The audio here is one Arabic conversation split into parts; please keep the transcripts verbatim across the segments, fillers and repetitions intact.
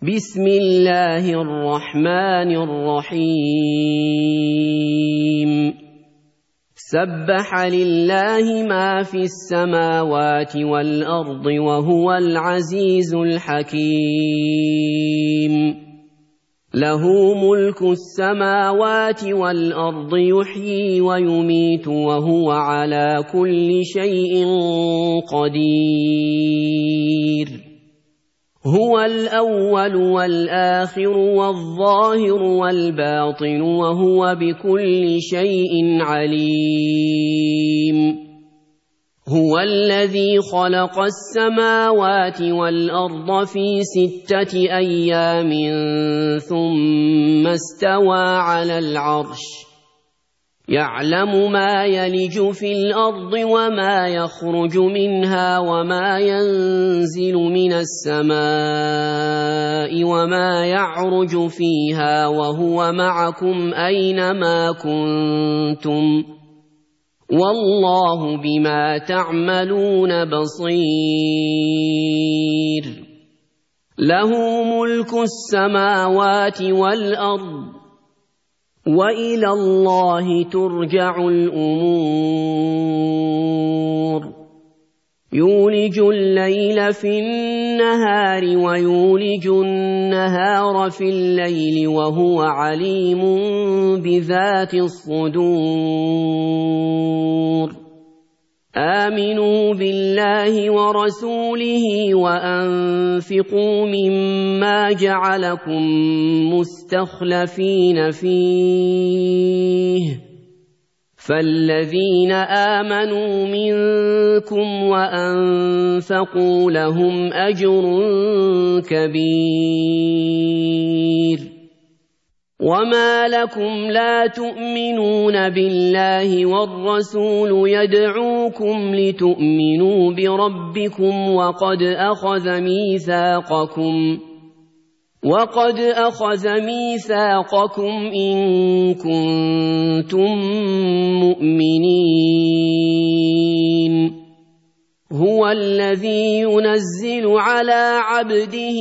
بسم الله الرحمن الرحيم سبح لله ما في السماوات والأرض وهو العزيز الحكيم له ملك السماوات والأرض يحيي ويميت وهو على كل شيء قدير هو الأول والآخر والظاهر والباطن وهو بكل شيء عليم هو الذي خلق السماوات والأرض في ستة أيام ثم استوى على العرش يعلم ما يلج في الأرض وما يخرج منها وما ينزل من السماء وما يعرج فيها وهو معكم أينما كنتم والله بما تعملون بصير له ملك السماوات والأرض وإلى الله ترجع الأمور يولج الليل في النهار ويولج النهار في الليل وهو عليم بذات الصدور آمنوا بالله ورسوله وأنفقوا مما جعلكم مستخلفين فيه فالذين آمنوا منكم وأنفقوا لهم أجر كبير وما لكم لا تؤمنون بالله والرسول يدعوكم لتؤمنوا بربكم وقد أخذ ميثاقكم وقد أخذ ميثاقكم إن كنتم مؤمنين هو الذي ينزل على عبده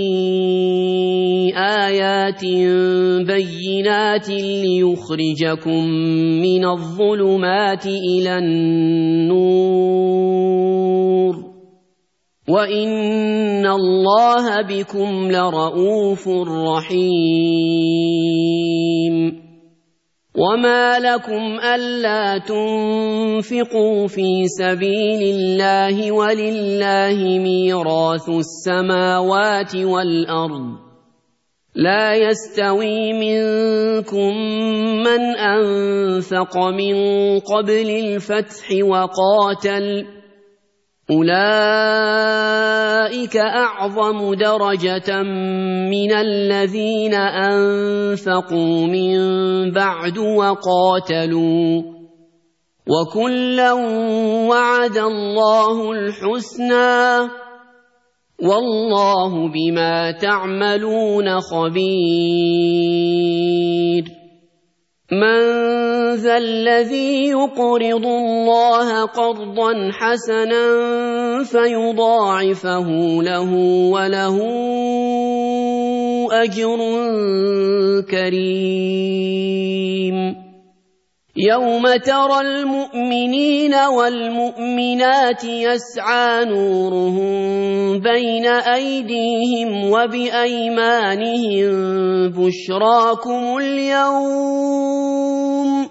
آيات بينات ليخرجكم من الظلمات إلى النور وإن الله بكم لرءوف رحيم وما لكم ألا تنفقوا في سبيل الله ولله ميراث السماوات والأرض لا يستوي منكم من أنفق من قبل الفتح وقاتل أولئك أعظم درجة من الذين أنفقوا من بعد وقاتلوا وكلا وعد الله الحسنى والله بما تعملون خبير من ذا الذي يقرض الله قرضا حسنا فيضاعفه له وله أجر كريم يوم ترى المؤمنين والمؤمنات يسعى نورهم بين أيديهم وبأيمانهم بشراكم اليوم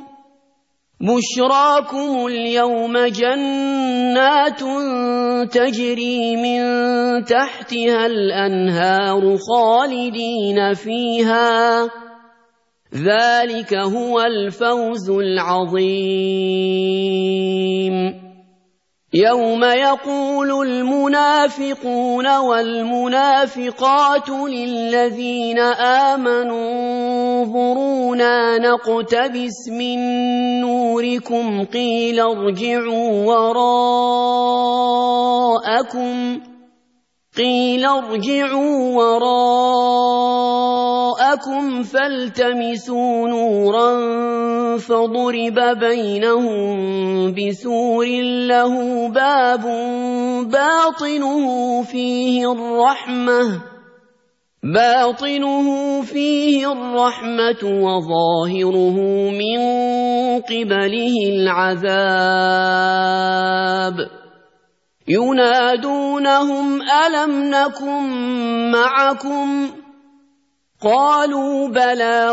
بشراكم اليوم جنات تجري من تحتها الأنهار خالدين فيها ذلك هو الفوز العظيم يوم يقول المنافقون والمنافقات للذين آمنوا انظرونا نقتبس من نوركم قيل ارجعوا وراءكم قيل ارجعوا وراءكم فالتمسوا نورا فضرب بينهم بسور له باب باطنه فيه الرحمة باطنه فيه الرحمة وظاهره من قبله العذاب ينادونهم ألم نكن معكم قالوا بلى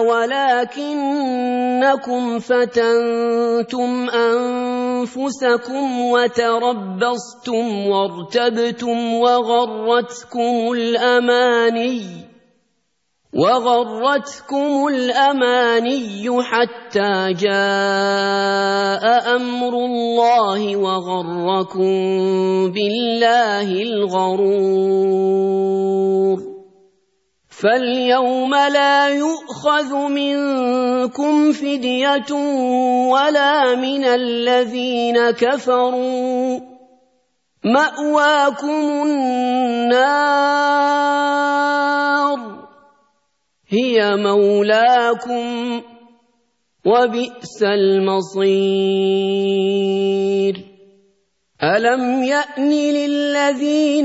ولكنكم فتنتم أنفسكم وتربصتم وارتبتم وغرتكم الأماني وغرتكم الأماني حتى جاء أمر الله وغركم بالله الغرور فاليوم لا يؤخذ منكم فدية ولا من الذين كفروا مأواكم النار هي مولاكم وبئس المصير ألم يأن للذين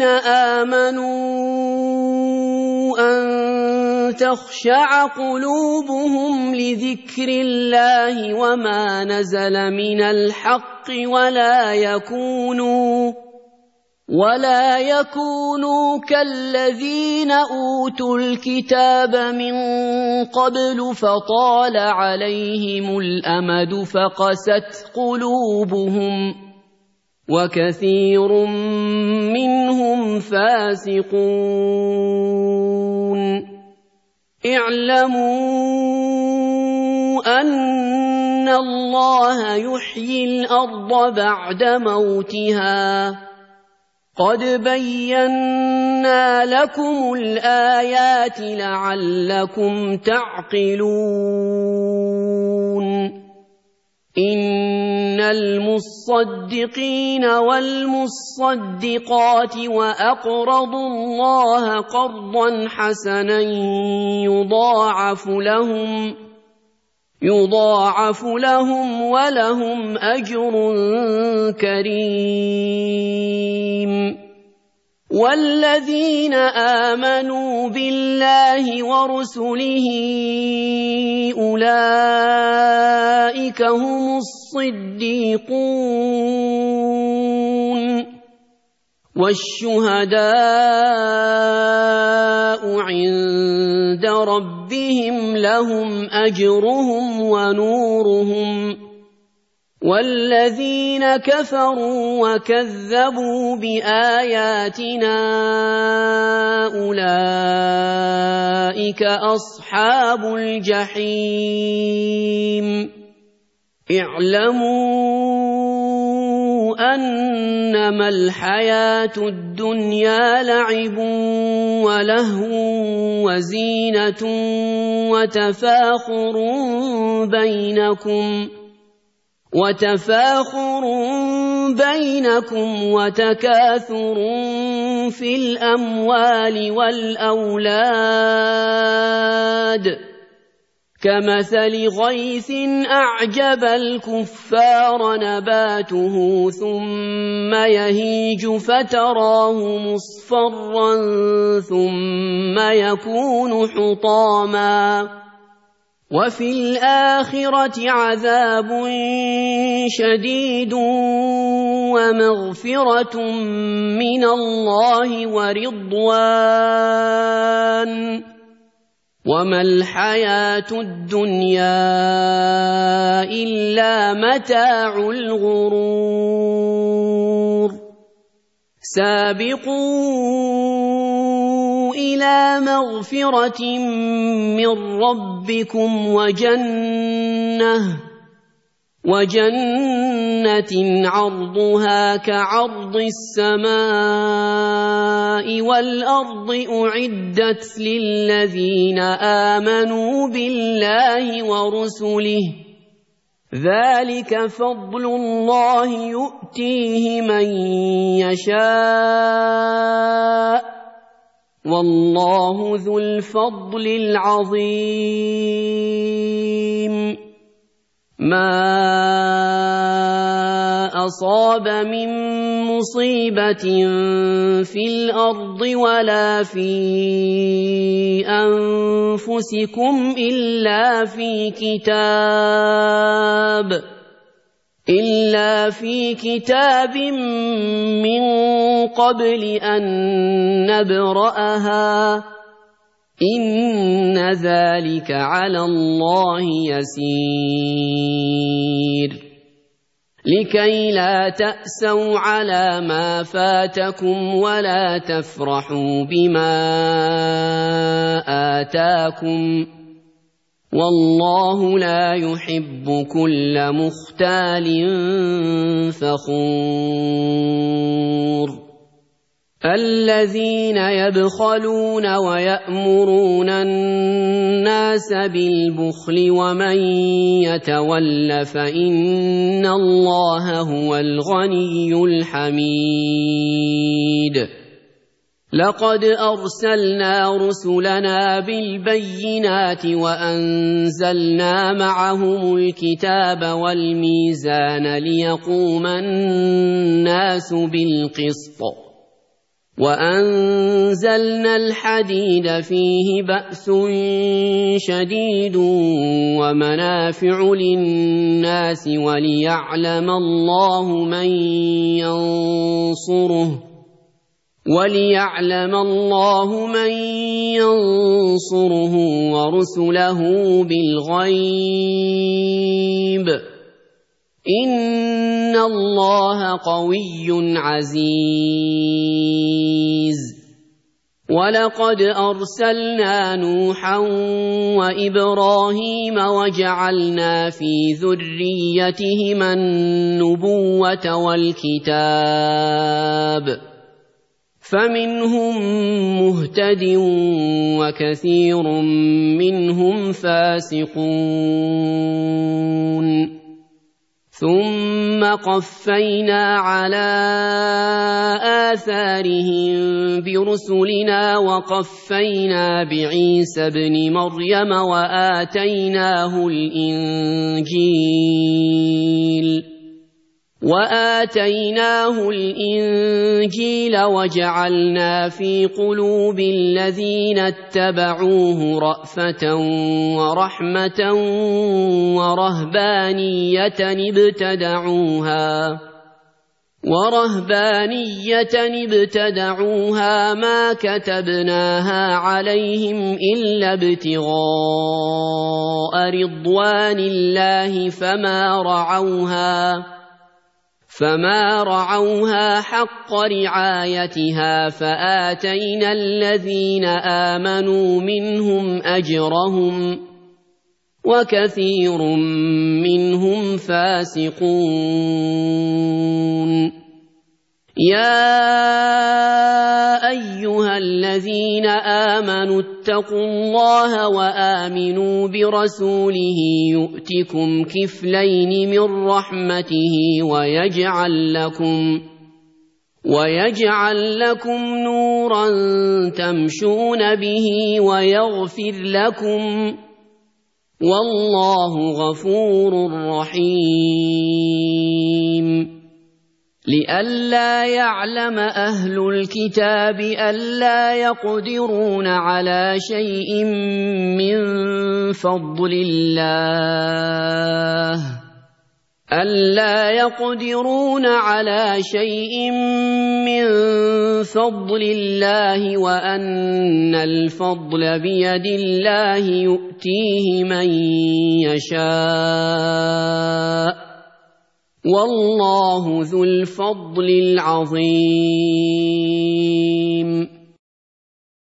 آمنوا أن تخشع قلوبهم لذكر الله وما نزل من الحق ولا يكونوا ولا يكونوا كالذين أوتوا الكتاب من قبل فطال عليهم الأمد فقست قلوبهم وكثير منهم فاسقون اعلموا أن الله يحيي الأرض بعد موتها قد بينا لكم الآيات لعلكم تعقلون إن المصدقين والمصدقات وأقرضوا الله قرضا حسنا يضاعف لهم يضاعف لهم ولهم أجر كريم والذين آمنوا بالله ورسله أولئك هم الصديقون والشهداء عند ربهم لهم أجرهم ونورهم والذين كفروا وكذبوا بآياتنا أولئك أصحاب الجحيم اعلموا أنما الحياة الدنيا لعب ولهو وزينة وتفاخر بينكم وتفاخر بينكم وتكاثر في الأموال والأولاد كمثل غيث أعجب الكفار نباته ثم يهيج فتراه مصفرا ثم يكون حطاما وفي الآخرة عذاب شديد ومغفرة من الله ورضوان وما الحياة الدنيا إلا متاع الغرور سابقوا إلى مغفرة من ربكم وجنة وجنة عرضها كعرض السماء والأرض أعدت للذين آمنوا بالله ورسله ذلك فضل الله يؤتيه من يشاء والله ذو الفضل العظيم ما أصاب من مصيبة في الأرض ولا في أنفسكم إلا في كتاب إلا في كتاب من قبل أن نبرأها إن ذلك على الله يسير لكي لا تأسوا على ما فاتكم ولا تفرحوا بما آتاكم والله لا يحب كل مختال فخور الذين يبخلون ويأمرون الناس بالبخل ومن يتول فإن الله هو الغني الحميد لقد أرسلنا رسلنا بالبينات وأنزلنا معهم الكتاب والميزان ليقوم الناس بالقسط وأنزلنا الحديد فيه بأس شديد ومنافع للناس وليعلم الله من ينصره وليعلم الله من ينصره ورسله بالغيب إن الله قوي عزيز ولقد أرسلنا نوحا وإبراهيم وجعلنا في ذريتهما النبوة والكتاب فمنهم مهتد وكثير منهم فاسقون ثم قفينا على آثارهم برسلنا وقفينا بعيسى ابن مريم وآتيناه الإنجيل وآتيناه الإنجيل وجعلنا في قلوب الذين اتبعوه رأفة ورحمة ورهبانية ابتدعوها ورهبانية ابتدعوها ما كتبناها عليهم إلا ابتغاء رضوان الله فما رعوها فما رعوها حق رعايتها فآتينا الذين آمنوا منهم أجرهم وكثير منهم فاسقون يا أيها الذين آمنوا اتقوا الله وآمنوا برسوله يؤتكم كفلين من رحمته ويجعل لكم ويجعل لكم نورا تمشون به ويغفر لكم والله غفور رحيم لئلا يعلم أهل الكتاب ألا يقدرون على شيء من فضل الله ألا يقدرون على شيء من فضل الله وأن الفضل بيد الله يؤتيه من يشاء والله ذو الفضل العظيم